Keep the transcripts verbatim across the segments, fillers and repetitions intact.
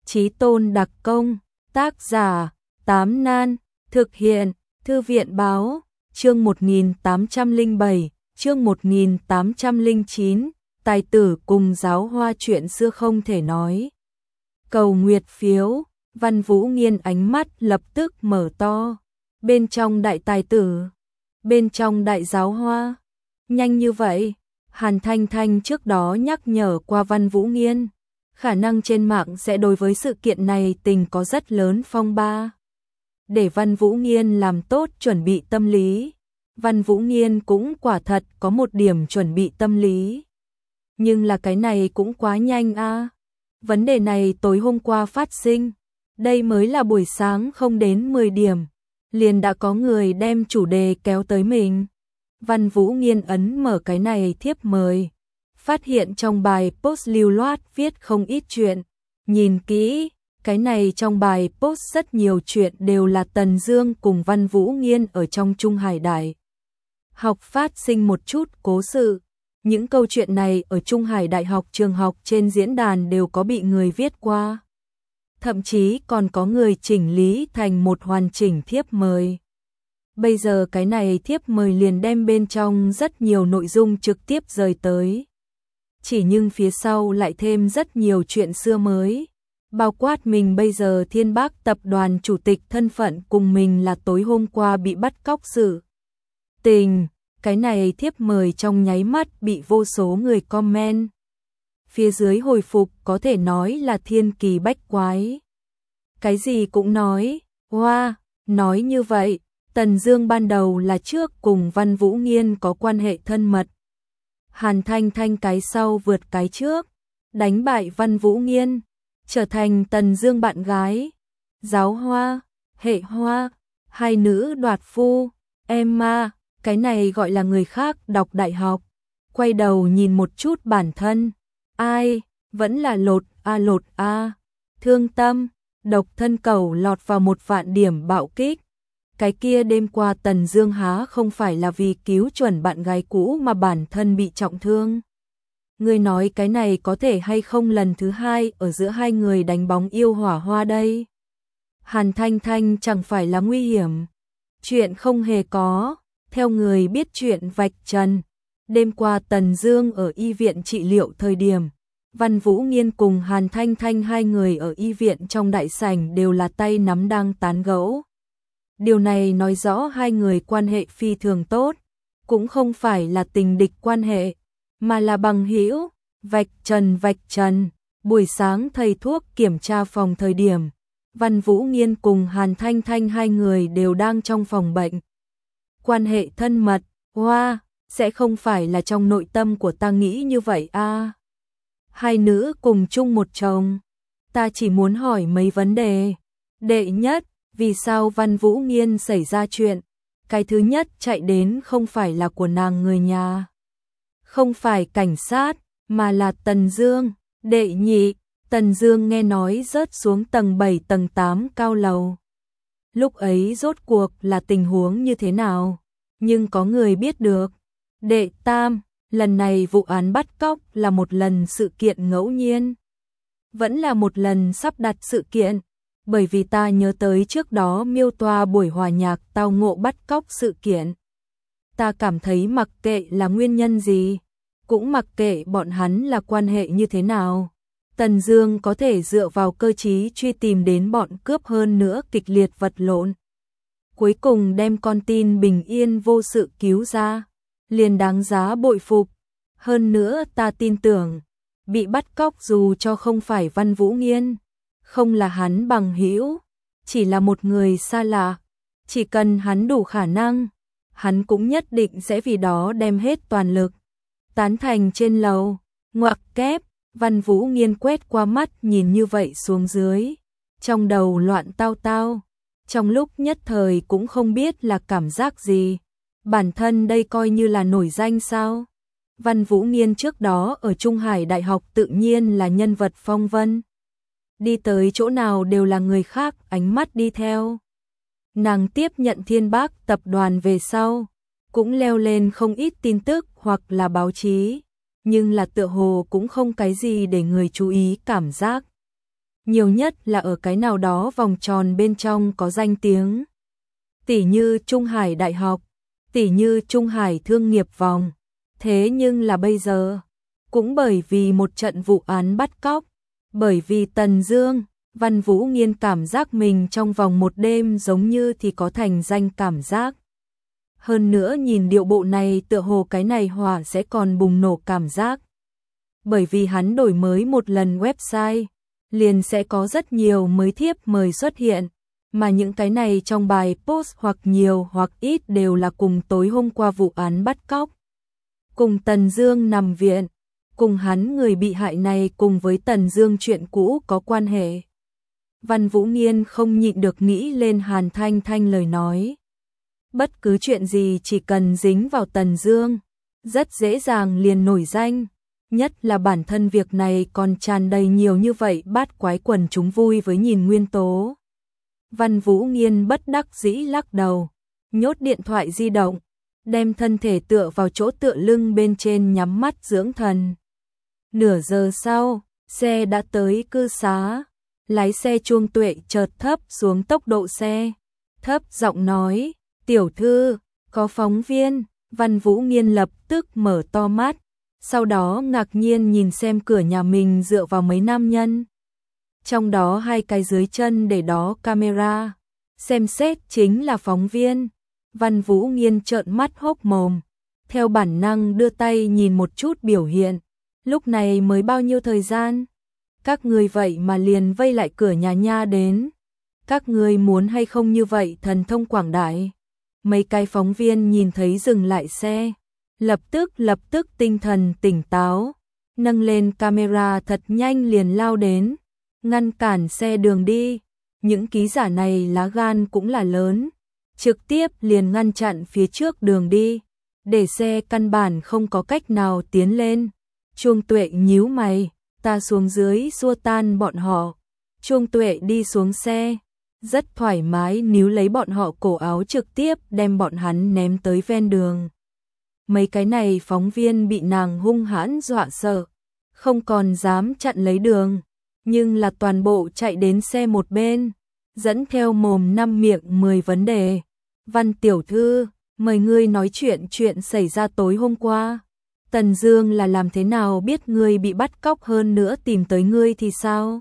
Chí Tôn đặc công, tác giả, Tám Nan, thực hiện, Thư viện báo, chương một nghìn tám trăm lẻ bảy, chương một nghìn tám trăm lẻ chín, tài tử cùng giáo hoa chuyện xưa không thể nói. Cầu nguyệt phiếu, Văn Vũ Nghiên ánh mắt lập tức mở to, bên trong đại tài tử, bên trong đại giáo hoa, nhanh như vậy, Hàn Thanh Thanh trước đó nhắc nhở qua Văn Vũ Nghiên, khả năng trên mạng sẽ đối với sự kiện này tình có rất lớn phong ba. Để Văn Vũ Nghiên làm tốt chuẩn bị tâm lý, Văn Vũ Nghiên cũng quả thật có một điểm chuẩn bị tâm lý. Nhưng là cái này cũng quá nhanh a. À. Vấn đề này tối hôm qua phát sinh, đây mới là buổi sáng không đến mười điểm, liền đã có người đem chủ đề kéo tới mình. Văn Vũ Nghiên ấn mở cái này thiếp mời, phát hiện trong bài post lưu loát viết không ít chuyện, nhìn kỹ, cái này trong bài post rất nhiều chuyện đều là Tần Dương cùng Văn Vũ Nghiên ở trong Trung Hải Đại học phát sinh một chút cố sự. Những câu chuyện này ở Trung Hải Đại học trường học trên diễn đàn đều có bị người viết qua. Thậm chí còn có người chỉnh lý thành một hoàn chỉnh thiếp mời. Bây giờ cái này thiếp mời liền đem bên trong rất nhiều nội dung trực tiếp rời tới. Chỉ nhưng phía sau lại thêm rất nhiều chuyện xưa mới. Bao quát mình bây giờ Thiên Bác tập đoàn chủ tịch thân phận cùng mình là tối hôm qua bị bắt cóc sự tình. Cái này thiếp mời trong nháy mắt bị vô số người comment. Phía dưới hồi phục có thể nói là thiên kỳ bách quái. Cái gì cũng nói, hoa, wow, nói như vậy, Tần Dương ban đầu là trước cùng Văn Vũ Nghiên có quan hệ thân mật. Hàn Thanh Thanh cái sau vượt cái trước, đánh bại Văn Vũ Nghiên, trở thành Tần Dương bạn gái. Giáo hoa, hệ hoa, hai nữ đoạt phu, Emma. Cái này gọi là người khác đọc đại học, quay đầu nhìn một chút bản thân, ai, vẫn là lột a lột a, thương tâm, độc thân cầu lọt vào một vạn điểm bạo kích. Cái kia đêm qua Tần Dương há không phải là vì cứu chuẩn bạn gái cũ mà bản thân bị trọng thương. Ngươi nói cái này có thể hay không lần thứ hai ở giữa hai người đánh bóng yêu hỏa hoa đây? Hàn Thanh Thanh chẳng phải là nguy hiểm, chuyện không hề có. Theo người biết chuyện vạch trần, đêm qua Tần Dương ở y viện trị liệu thời điểm, Văn Vũ Nghiên cùng Hàn Thanh Thanh hai người ở y viện trong đại sảnh đều là tay nắm đang tán gẫu. Điều này nói rõ hai người quan hệ phi thường tốt, cũng không phải là tình địch quan hệ, mà là bằng hữu. Vạch trần vạch trần, buổi sáng thầy thuốc kiểm tra phòng thời điểm, Văn Vũ Nghiên cùng Hàn Thanh Thanh hai người đều đang trong phòng bệnh. Quan hệ thân mật, hoa, wow, sẽ không phải là trong nội tâm của ta nghĩ như vậy a. À. Hai nữ cùng chung một chồng, ta chỉ muốn hỏi mấy vấn đề. Đệ nhất, vì sao Văn Vũ Nghiên xảy ra chuyện? Cái thứ nhất chạy đến không phải là của nàng người nhà, không phải cảnh sát, mà là Tần Dương. Đệ nhị, Tần Dương nghe nói rớt xuống tầng bảy tầng tám cao lầu. Lúc ấy rốt cuộc là tình huống như thế nào? Nhưng có người biết được. Đệ tam, lần này vụ án bắt cóc là một lần sự kiện ngẫu nhiên, vẫn là một lần sắp đặt sự kiện, bởi vì ta nhớ tới trước đó miêu tả buổi hòa nhạc tao ngộ bắt cóc sự kiện. Ta cảm thấy mặc kệ là nguyên nhân gì, cũng mặc kệ bọn hắn là quan hệ như thế nào, Tần Dương có thể dựa vào cơ trí truy tìm đến bọn cướp hơn nữa kịch liệt vật lộn. Cuối cùng đem con tin bình yên vô sự cứu ra, liền đáng giá bội phục. Hơn nữa ta tin tưởng, bị bắt cóc dù cho không phải Văn Vũ Nghiên, không là hắn bằng hữu, chỉ là một người xa lạ, chỉ cần hắn đủ khả năng, hắn cũng nhất định sẽ vì đó đem hết toàn lực. Tán thành trên lầu, ngoặc kép, Văn Vũ Nghiên quét qua mắt nhìn như vậy xuống dưới, trong đầu loạn tao tao. Trong lúc nhất thời cũng không biết là cảm giác gì, bản thân đây coi như là nổi danh sao. Văn Vũ Nghiên trước đó ở Trung Hải Đại học tự nhiên là nhân vật phong vân. Đi tới chỗ nào đều là người khác ánh mắt đi theo. Nàng tiếp nhận Thiên Bác tập đoàn về sau, cũng leo lên không ít tin tức hoặc là báo chí, nhưng là tựa hồ cũng không cái gì để người chú ý cảm giác. nhiều nhất là ở cái nào đó vòng tròn bên trong có danh tiếng. Tỷ như Trung Hải Đại học, tỷ như Trung Hải Thương nghiệp vòng. Thế nhưng là bây giờ, cũng bởi vì một trận vụ án bắt cóc, bởi vì Tần Dương, Văn Vũ Nghiên cảm giác mình trong vòng một đêm giống như thì có thành danh cảm giác. Hơn nữa nhìn điệu bộ này tựa hồ cái này hỏa sẽ còn bùng nổ cảm giác. Bởi vì hắn đổi mới một lần website, liền sẽ có rất nhiều mới thiếp mời xuất hiện, mà những cái này trong bài post hoặc nhiều hoặc ít đều là cùng tối hôm qua vụ án bắt cóc. Cùng Tần Dương nằm viện, cùng hắn người bị hại này cùng với Tần Dương chuyện cũ có quan hệ. Văn Vũ Nghiên không nhịn được nghĩ lên Hàn Thanh Thanh lời nói. Bất cứ chuyện gì chỉ cần dính vào Tần Dương, rất dễ dàng liền nổi danh, nhất là bản thân việc này còn tràn đầy nhiều như vậy bát quái quần chúng vui với nhìn nguyên tố. Văn Vũ Nghiên bất đắc dĩ lắc đầu, nhốt điện thoại di động, đem thân thể tựa vào chỗ tựa lưng bên trên nhắm mắt dưỡng thần. Nửa giờ sau, xe đã tới cư xá, lái xe Chuông Tuệ chợt thấp xuống tốc độ xe, thấp giọng nói, tiểu thư, có phóng viên. Văn Vũ Nghiên lập tức mở to mắt, sau đó ngạc nhiên nhìn xem cửa nhà mình dựa vào mấy nam nhân. Trong đó hai cái dưới chân để đó camera, xem xét chính là phóng viên. Văn Vũ Nghiên trợn mắt hốc mồm, theo bản năng đưa tay nhìn một chút biểu hiện, lúc này mới bao nhiêu thời gian? Các người vậy mà liền vây lại cửa nhà nha đến. Các người muốn hay không như vậy thần thông quảng đại? Mấy cái phóng viên nhìn thấy dừng lại xe, lập tức lập tức tinh thần tỉnh táo, nâng lên camera thật nhanh liền lao đến, ngăn cản xe đường đi. Những ký giả này lá gan cũng là lớn, trực tiếp liền ngăn chặn phía trước đường đi, để xe căn bản không có cách nào tiến lên. Chuông Tuệ nhíu mày, ta xuống dưới xua tan bọn họ. Chuông Tuệ đi xuống xe, rất thoải mái níu lấy bọn họ cổ áo trực tiếp đem bọn hắn ném tới ven đường. Mấy cái này phóng viên bị nàng hung hãn dọa sợ, không còn dám chặn lấy đường, nhưng là toàn bộ chạy đến xe một bên, dẫn theo mồm năm miệng mười vấn đề. Văn tiểu thư, mời ngươi nói chuyện chuyện xảy ra tối hôm qua. Tần Dương là làm thế nào biết ngươi bị bắt cóc, hơn nữa tìm tới ngươi thì sao?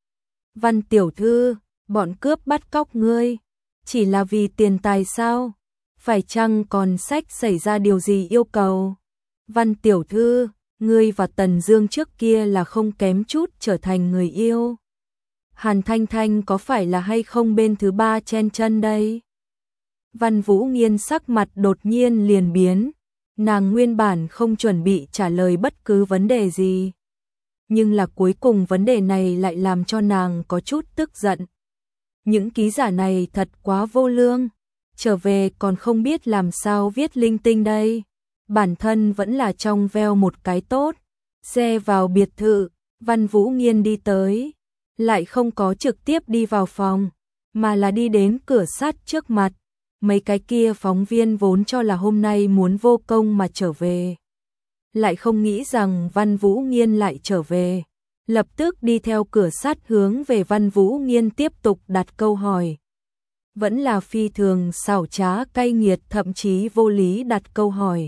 Văn tiểu thư, bọn cướp bắt cóc ngươi, chỉ là vì tiền tài sao? Phải chăng còn sách xảy ra điều gì yêu cầu? Văn tiểu thư, ngươi và Tần Dương trước kia là không kém chút trở thành người yêu. Hàn Thanh Thanh có phải là hay không bên thứ ba chen chân đây? Văn Vũ Nghiên sắc mặt đột nhiên liền biến, nàng nguyên bản không chuẩn bị trả lời bất cứ vấn đề gì. Nhưng là cuối cùng vấn đề này lại làm cho nàng có chút tức giận. Những ký giả này thật quá vô lương, trở về còn không biết làm sao viết linh tinh đây. Bản thân vẫn là trong veo một cái tốt. Xe vào biệt thự, Văn Vũ Nghiên đi tới, lại không có trực tiếp đi vào phòng, mà là đi đến cửa sắt trước mặt. Mấy cái kia phóng viên vốn cho là hôm nay muốn vô công mà trở về, lại không nghĩ rằng Văn Vũ Nghiên lại trở về, lập tức đi theo cửa sắt hướng về Văn Vũ Nghiên tiếp tục đặt câu hỏi. Vẫn là phi thường xảo trá cay nghiệt, thậm chí vô lý đặt câu hỏi.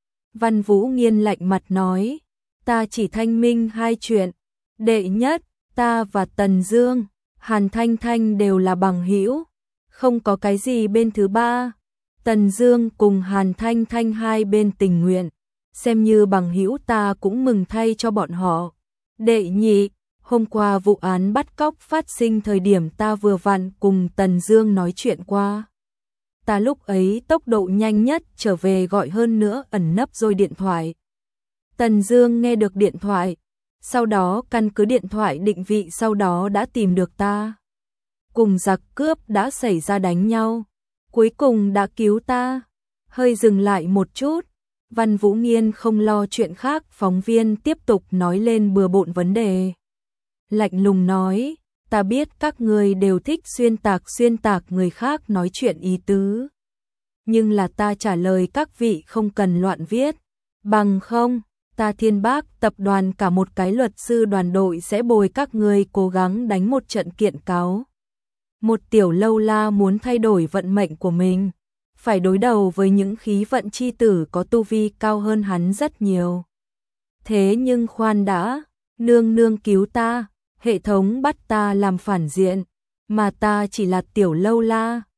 Văn Vũ Nghiên lạnh mặt nói, ta chỉ thanh minh hai chuyện. Đệ nhất, ta và Tần Dương, Hàn Thanh Thanh đều là bằng hữu, không có cái gì bên thứ ba. Tần Dương cùng Hàn Thanh Thanh hai bên tình nguyện, xem như bằng hữu ta cũng mừng thay cho bọn họ. Đệ nhị, hôm qua vụ án bắt cóc phát sinh thời điểm ta vừa vặn cùng Tần Dương nói chuyện qua. Ta lúc ấy tốc độ nhanh nhất trở về gọi hơn nữa ẩn nấp rồi điện thoại. Tần Dương nghe được điện thoại, sau đó căn cứ điện thoại định vị sau đó đã tìm được ta. Cùng giặc cướp đã xảy ra đánh nhau, cuối cùng đã cứu ta. Hơi dừng lại một chút, Văn Vũ Nghiên không lo chuyện khác, phóng viên tiếp tục nói lên bừa bộn vấn đề. Lạnh lùng nói, ta biết các người đều thích xuyên tạc xuyên tạc người khác nói chuyện ý tứ. Nhưng là ta trả lời các vị không cần loạn viết, bằng không, ta Thiên Bác tập đoàn cả một cái luật sư đoàn đội sẽ bồi các ngươi cố gắng đánh một trận kiện cáo. Một tiểu lâu la muốn thay đổi vận mệnh của mình, phải đối đầu với những khí vận chi tử có tu vi cao hơn hắn rất nhiều. Thế nhưng khoan đã, nương nương cứu ta, hệ thống bắt ta làm phản diện, mà ta chỉ là tiểu lâu la,